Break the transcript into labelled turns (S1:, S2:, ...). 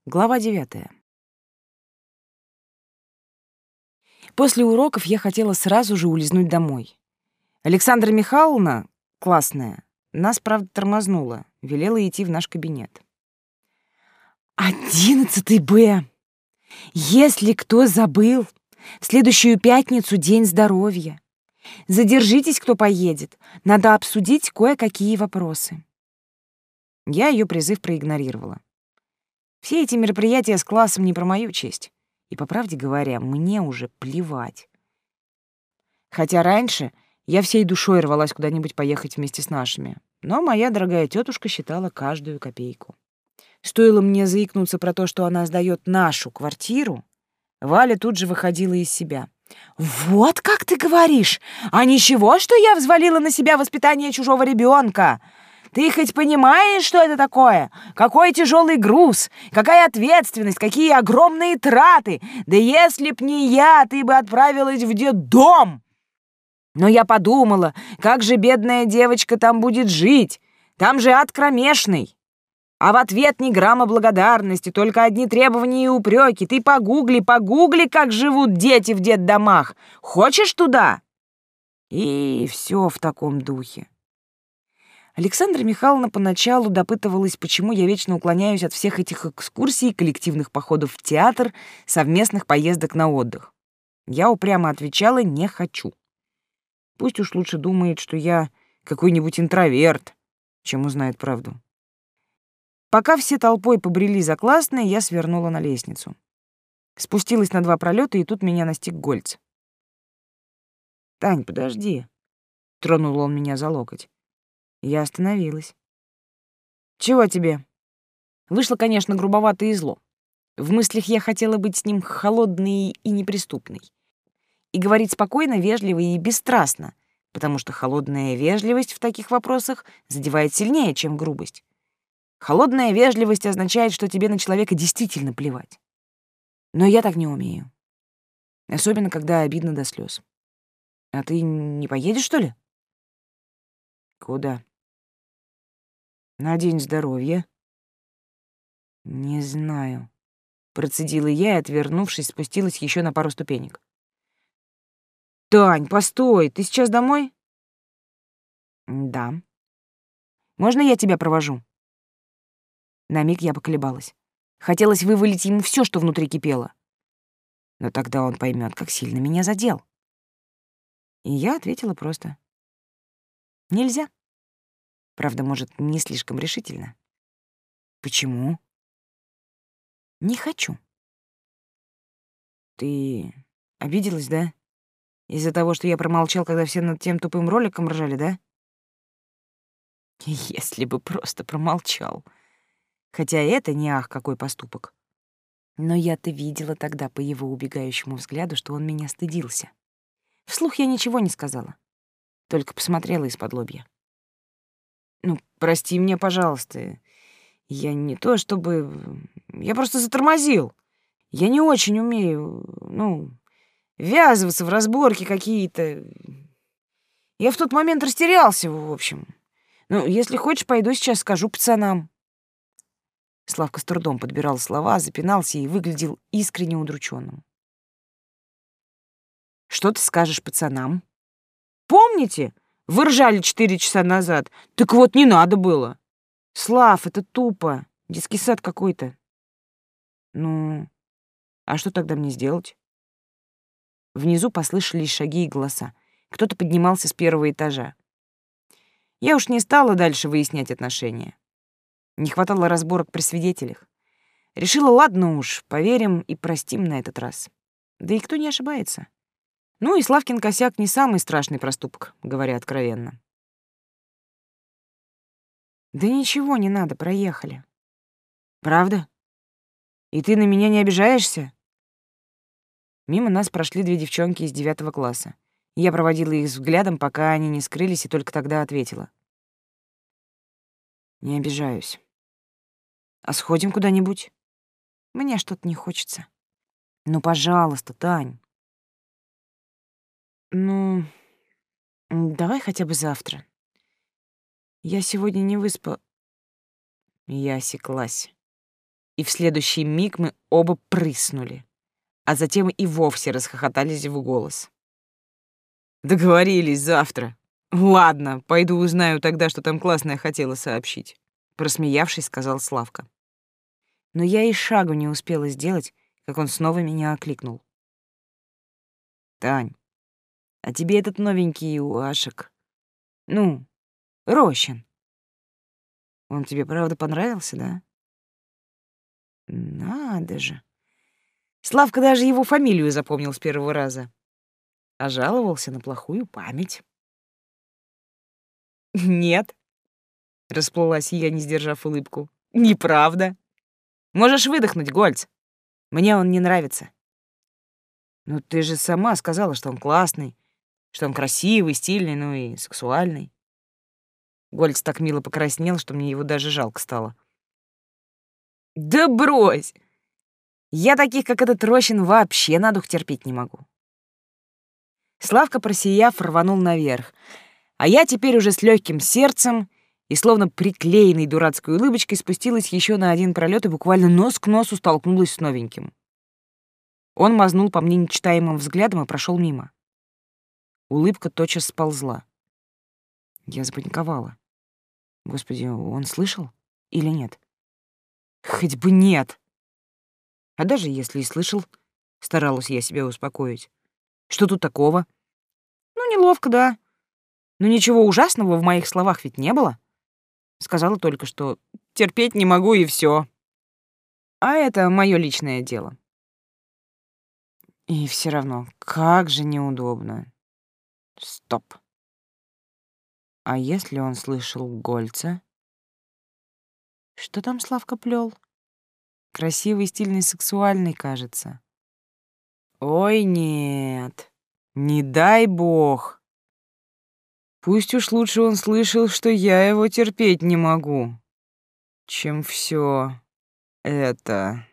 S1: Глава 9. После уроков я хотела сразу же улизнуть домой. Александра Михайловна, классная, нас, правда, тормознула, велела идти в наш кабинет. 11 Б. Если кто забыл, в следующую пятницу день здоровья. Задержитесь, кто поедет. Надо обсудить кое-какие вопросы. Я ее призыв проигнорировала. Все эти мероприятия с классом не про мою честь. И, по правде говоря, мне уже плевать. Хотя раньше я всей душой рвалась куда-нибудь поехать вместе с нашими. Но моя дорогая тетушка считала каждую копейку. Стоило мне заикнуться про то, что она сдаёт нашу квартиру, Валя тут же выходила из себя. «Вот как ты говоришь! А ничего, что я взвалила на себя воспитание чужого ребенка? Ты хоть понимаешь, что это такое? Какой тяжелый груз, какая ответственность, какие огромные траты! Да если б не я, ты бы отправилась в детдом! Но я подумала, как же бедная девочка там будет жить? Там же ад кромешный! А в ответ ни грамма благодарности, только одни требования и упреки. Ты погугли, как живут дети в детдомах. Хочешь туда?» И все в таком духе. Александра Михайловна поначалу допытывалась, почему я вечно уклоняюсь от всех этих экскурсий, коллективных походов в театр, совместных поездок на отдых. Я упрямо отвечала: «Не хочу». Пусть уж лучше думает, что я какой-нибудь интроверт, чем узнает правду. Пока все толпой побрели за классной, я свернула на лестницу. Спустилась на 2 пролета, и тут меня настиг Гольц. «Тань, подожди», — тронул он меня за локоть. Я остановилась. «Чего тебе?» Вышло, конечно, грубовато и зло. В мыслях я хотела быть с ним холодной и неприступной. И говорить спокойно, вежливо и бесстрастно, потому что холодная вежливость в таких вопросах задевает сильнее, чем грубость. Холодная вежливость означает, что тебе на человека действительно плевать. Но я так не умею. Особенно, когда обидно до слез. А ты не поедешь, что ли? Куда? На день здоровья. Не знаю. Процедила я и, отвернувшись, спустилась еще на пару ступенек. Тань, постой, ты сейчас домой? Да. Можно я тебя провожу? На миг я поколебалась. Хотелось вывалить ему все, что внутри кипело. Но тогда он поймет, как сильно меня задел. И я ответила просто: нельзя. Правда, может, не слишком решительно. Почему? Не хочу. Ты обиделась, да? Из-за того, что я промолчал, когда все над тем тупым роликом ржали, да? Если бы просто промолчал. Хотя это не ах, какой поступок. Но я-то видела тогда по его убегающему взгляду, что он меня стыдился. Вслух я ничего не сказала, только посмотрела из-под-лобья. Ну, прости меня, пожалуйста. Я не то чтобы... Я просто затормозил. Я не очень умею, ввязываться в разборки какие-то. Я в тот момент растерялся, в общем. Ну, если хочешь, пойду сейчас скажу пацанам. Славка с трудом подбирал слова, запинался и выглядел искренне удрученным. Что ты скажешь пацанам? Помните? Вы ржали 4 часа назад. Так вот, не надо было. Слав, это тупо. Детский сад какой-то. Ну, а что тогда мне сделать? Внизу послышались шаги и голоса. Кто-то поднимался с 1-го этажа. Я уж не стала дальше выяснять отношения. Не хватало разборок при свидетелях. Решила, ладно уж, поверим и простим на этот раз. Да и кто не ошибается. Ну и Славкин косяк не самый страшный проступок, говоря откровенно. Да ничего не надо, проехали. Правда? И ты на меня не обижаешься? Мимо нас прошли 2 девчонки из 9 класса. Я проводила их взглядом, пока они не скрылись, и только тогда ответила: не обижаюсь. А сходим куда-нибудь? Мне что-то не хочется. Ну, пожалуйста, Тань. Ну, давай хотя бы завтра. Я сегодня не выспа... Я осеклась. И в следующий миг мы оба прыснули, а затем и вовсе расхохотались в голос. «Договорились завтра. Ладно, пойду узнаю тогда, что там классное хотела сообщить», — просмеявшись, сказал Славка. Но я и шагу не успела сделать, как он снова меня окликнул. «Тань, а тебе этот новенький Уашек, ну, Рощин, он тебе правда понравился, да?» Надо же. Славка даже его фамилию запомнил с первого раза, а жаловался на плохую память. «Нет», — расплылась я, не сдержав улыбку, — «неправда. Можешь выдохнуть, Гольц. Мне он не нравится». «Ну ты же сама сказала, что он классный, что он красивый, стильный, ну и сексуальный». Гольц так мило покраснел, что мне его даже жалко стало. «Да брось! Я таких, как этот Рощин, вообще на дух терпеть не могу». Славка, просияв, рванул наверх, а я теперь уже с легким сердцем и словно приклеенной дурацкой улыбочкой спустилась еще на один пролет и буквально нос к носу столкнулась с новеньким. Он мазнул по мне нечитаемым взглядом и прошел мимо. Улыбка тотчас сползла. Я запаниковала. Господи, он слышал или нет? Хоть бы нет. А даже если и слышал, старалась я себя успокоить. Что тут такого? Ну, неловко, да. Но ничего ужасного в моих словах ведь не было. Сказала только, что терпеть не могу и все. А это мое личное дело. И все равно, как же неудобно. Стоп. А если он слышал Гольца? Что там Славка плел? Красивый, стильный, сексуальный, кажется. Ой, нет. Не дай бог. Пусть уж лучше он слышал, что я его терпеть не могу, чем все это.